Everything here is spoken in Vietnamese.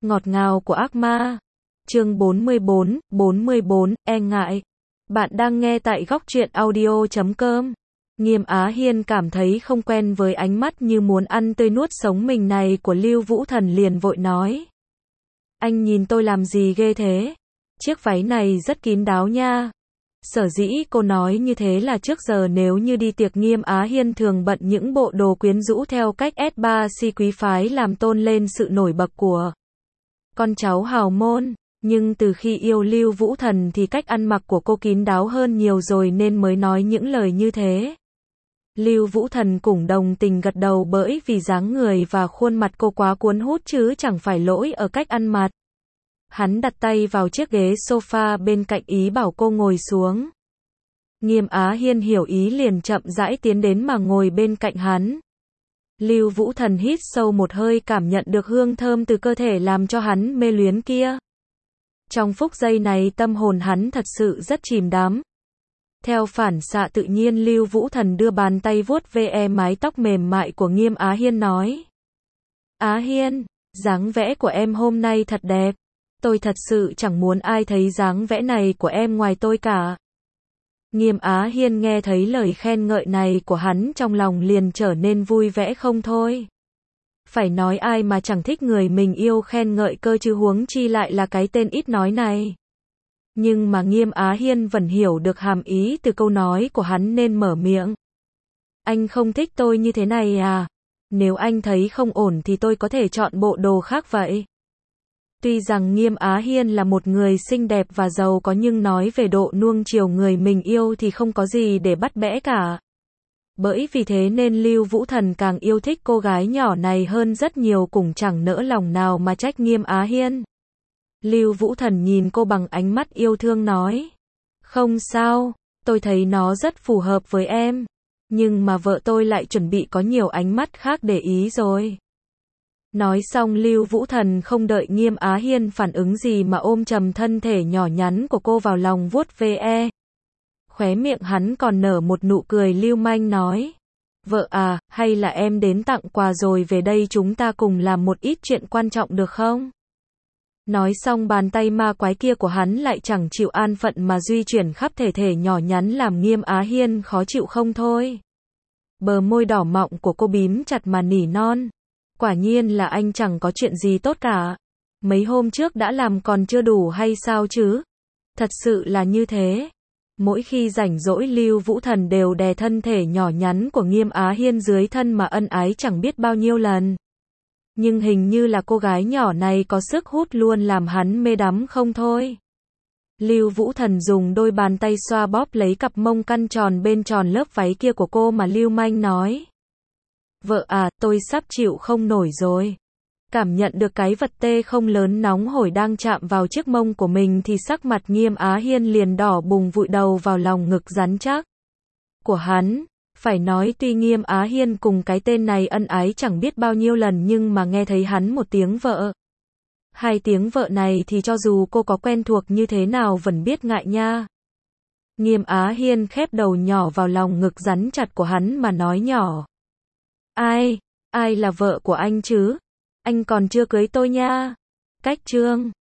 Ngọt ngào của ác ma. Chương 44, e ngại. Bạn đang nghe tại góc truyện audio.com. Nghiêm Á Hiên cảm thấy không quen với ánh mắt như muốn ăn tươi nuốt sống mình này của Lưu Vũ Thần, liền vội nói. Anh nhìn tôi làm gì ghê thế? Chiếc váy này rất kín đáo nha. Sở dĩ cô nói như thế là trước giờ nếu như đi tiệc, Nghiêm Á Hiên thường bận những bộ đồ quyến rũ theo cách S3C quý phái làm tôn lên sự nổi bật của con cháu hào môn. Nhưng từ khi yêu Lưu Vũ Thần thì cách ăn mặc của cô kín đáo hơn nhiều rồi nên mới nói những lời như thế. Lưu Vũ Thần cũng đồng tình gật đầu, bởi vì dáng người và khuôn mặt cô quá cuốn hút chứ chẳng phải lỗi ở cách ăn mặc. Hắn đặt tay vào chiếc ghế sofa bên cạnh, ý bảo cô ngồi xuống. Nghiêm Á Hiên hiểu ý liền chậm rãi tiến đến mà ngồi bên cạnh hắn. Lưu Vũ Thần hít sâu một hơi, cảm nhận được hương thơm từ cơ thể làm cho hắn mê luyến kia. Trong phút giây này tâm hồn hắn thật sự rất chìm đắm. Theo phản xạ tự nhiên, Lưu Vũ Thần đưa bàn tay vuốt ve mái tóc mềm mại của Nghiêm Á Hiên, nói. Á Hiên, dáng vẽ của em hôm nay thật đẹp. Tôi thật sự chẳng muốn ai thấy dáng vẽ này của em ngoài tôi cả. Nghiêm Á Hiên nghe thấy lời khen ngợi này của hắn, trong lòng liền trở nên vui vẻ không thôi. Phải nói ai mà chẳng thích người mình yêu khen ngợi cơ chứ, huống chi lại là cái tên ít nói này. Nhưng mà Nghiêm Á Hiên vẫn hiểu được hàm ý từ câu nói của hắn nên mở miệng. Anh không thích tôi như thế này à? Nếu anh thấy không ổn thì tôi có thể chọn bộ đồ khác vậy. Tuy rằng Nghiêm Á Hiên là một người xinh đẹp và giàu có, nhưng nói về độ nuông chiều người mình yêu thì không có gì để bắt bẻ cả. Bởi vì thế nên Lưu Vũ Thần càng yêu thích cô gái nhỏ này hơn rất nhiều, cũng chẳng nỡ lòng nào mà trách Nghiêm Á Hiên. Lưu Vũ Thần nhìn cô bằng ánh mắt yêu thương, nói. Không sao, tôi thấy nó rất phù hợp với em. Nhưng mà vợ tôi lại chuẩn bị có nhiều ánh mắt khác để ý rồi. Nói xong, Lưu Vũ Thần không đợi Nghiêm Á Hiên phản ứng gì mà ôm chầm thân thể nhỏ nhắn của cô vào lòng vuốt ve. Khóe miệng hắn còn nở một nụ cười lưu manh, nói. Vợ à, hay là em đến tặng quà rồi về đây chúng ta cùng làm một ít chuyện quan trọng được không? Nói xong, bàn tay ma quái kia của hắn lại chẳng chịu an phận mà di chuyển khắp thể thể nhỏ nhắn, làm Nghiêm Á Hiên khó chịu không thôi. Bờ môi đỏ mọng của cô bím chặt mà nỉ non. Quả nhiên là anh chẳng có chuyện gì tốt cả. Mấy hôm trước đã làm còn chưa đủ hay sao chứ? Thật sự là như thế. Mỗi khi rảnh rỗi, Lưu Vũ Thần đều đè thân thể nhỏ nhắn của Nghiêm Á Hiên dưới thân mà ân ái chẳng biết bao nhiêu lần. Nhưng hình như là cô gái nhỏ này có sức hút luôn làm hắn mê đắm không thôi. Lưu Vũ Thần dùng đôi bàn tay xoa bóp lấy cặp mông căn tròn bên tròn lớp váy kia của cô mà lưu manh nói. Vợ à, tôi sắp chịu không nổi rồi. Cảm nhận được cái vật tê không lớn nóng hổi đang chạm vào chiếc mông của mình thì sắc mặt Nghiêm Á Hiên liền đỏ bừng, vụi đầu vào lòng ngực rắn chắc của hắn. Phải nói tuy Nghiêm Á Hiên cùng cái tên này ân ái chẳng biết bao nhiêu lần, nhưng mà nghe thấy hắn một tiếng vợ, hai tiếng vợ này thì cho dù cô có quen thuộc như thế nào vẫn biết ngại nha. Nghiêm Á Hiên khép đầu nhỏ vào lòng ngực rắn chặt của hắn mà nói nhỏ. Ai là vợ của anh chứ? Anh còn chưa cưới tôi nha. Cách chương